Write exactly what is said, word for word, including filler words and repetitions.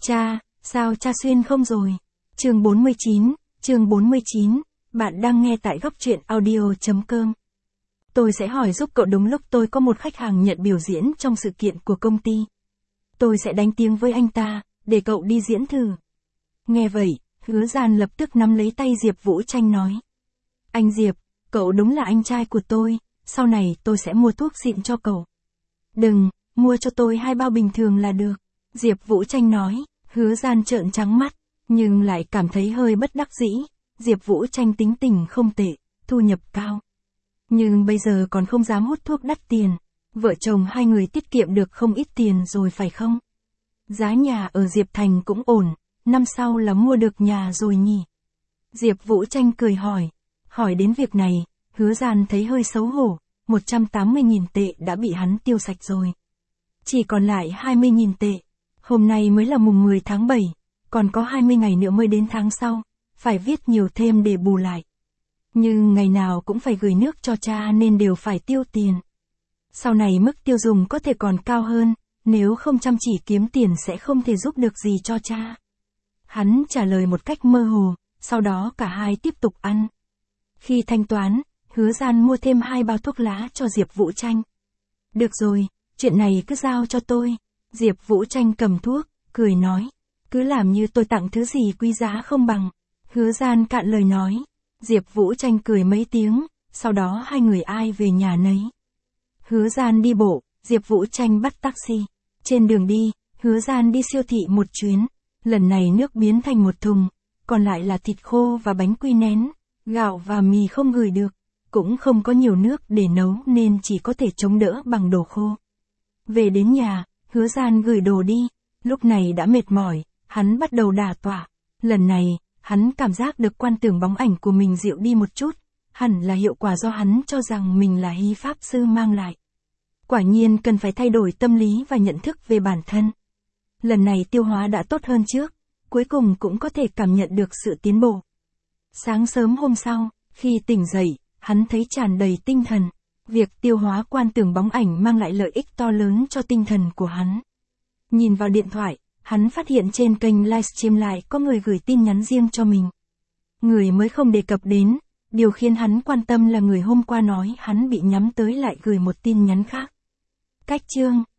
Cha, sao cha xuyên không rồi? Chương bốn mươi chín, chương bốn mươi chín, bạn đang nghe tại góc truyện audio chấm com. Tôi sẽ hỏi giúp cậu đúng lúc tôi có một khách hàng nhận biểu diễn trong sự kiện của công ty. Tôi sẽ đánh tiếng với anh ta, để cậu đi diễn thử. Nghe vậy, Hứa Gian lập tức nắm lấy tay Diệp Vũ Tranh nói. Anh Diệp, cậu đúng là anh trai của tôi, sau này tôi sẽ mua thuốc xịn cho cậu. Đừng, mua cho tôi hai bao bình thường là được. Diệp Vũ Tranh nói. Hứa Gian trợn trắng mắt, nhưng lại cảm thấy hơi bất đắc dĩ. Diệp Vũ Tranh tính tình không tệ, thu nhập cao. Nhưng bây giờ còn không dám hút thuốc đắt tiền. Vợ chồng hai người tiết kiệm được không ít tiền rồi phải không? Giá nhà ở Diệp Thành cũng ổn, năm sau là mua được nhà rồi nhỉ? Diệp Vũ Tranh cười hỏi. Hỏi đến việc này, Hứa Gian thấy hơi xấu hổ, một trăm tám mươi nghìn tệ đã bị hắn tiêu sạch rồi. Chỉ còn lại hai mươi nghìn tệ. Hôm nay mới là mùng mười tháng bảy, còn có hai mươi ngày nữa mới đến tháng sau, phải viết nhiều thêm để bù lại. Nhưng ngày nào cũng phải gửi nước cho cha nên đều phải tiêu tiền. Sau này mức tiêu dùng có thể còn cao hơn, nếu không chăm chỉ kiếm tiền sẽ không thể giúp được gì cho cha. Hắn trả lời một cách mơ hồ, sau đó cả hai tiếp tục ăn. Khi thanh toán, Hứa Gian mua thêm hai bao thuốc lá cho Diệp Vũ Tranh. Được rồi, chuyện này cứ giao cho tôi. Diệp Vũ Tranh cầm thuốc, cười nói. Cứ làm như tôi tặng thứ gì quý giá không bằng. Hứa Gian cạn lời nói. Diệp Vũ Tranh cười mấy tiếng, sau đó hai người ai về nhà nấy. Hứa Gian đi bộ, Diệp Vũ Tranh bắt taxi. Trên đường đi, Hứa Gian đi siêu thị một chuyến. Lần này nước biến thành một thùng, còn lại là thịt khô và bánh quy nén. Gạo và mì không gửi được, cũng không có nhiều nước để nấu nên chỉ có thể chống đỡ bằng đồ khô. Về đến nhà, Hứa Gian gửi đồ đi, lúc này đã mệt mỏi, hắn bắt đầu đả tọa. Lần này, hắn cảm giác được quan tưởng bóng ảnh của mình dịu đi một chút, hẳn là hiệu quả do hắn cho rằng mình là hy pháp sư mang lại. Quả nhiên cần phải thay đổi tâm lý và nhận thức về bản thân. Lần này tiêu hóa đã tốt hơn trước, cuối cùng cũng có thể cảm nhận được sự tiến bộ. Sáng sớm hôm sau, khi tỉnh dậy, hắn thấy tràn đầy tinh thần. Việc tiêu hóa quan tưởng bóng ảnh mang lại lợi ích to lớn cho tinh thần của hắn. Nhìn vào điện thoại, hắn phát hiện trên kênh livestream lại có người gửi tin nhắn riêng cho mình. Người mới không đề cập đến, điều khiến hắn quan tâm là người hôm qua nói hắn bị nhắm tới lại gửi một tin nhắn khác. Cách chương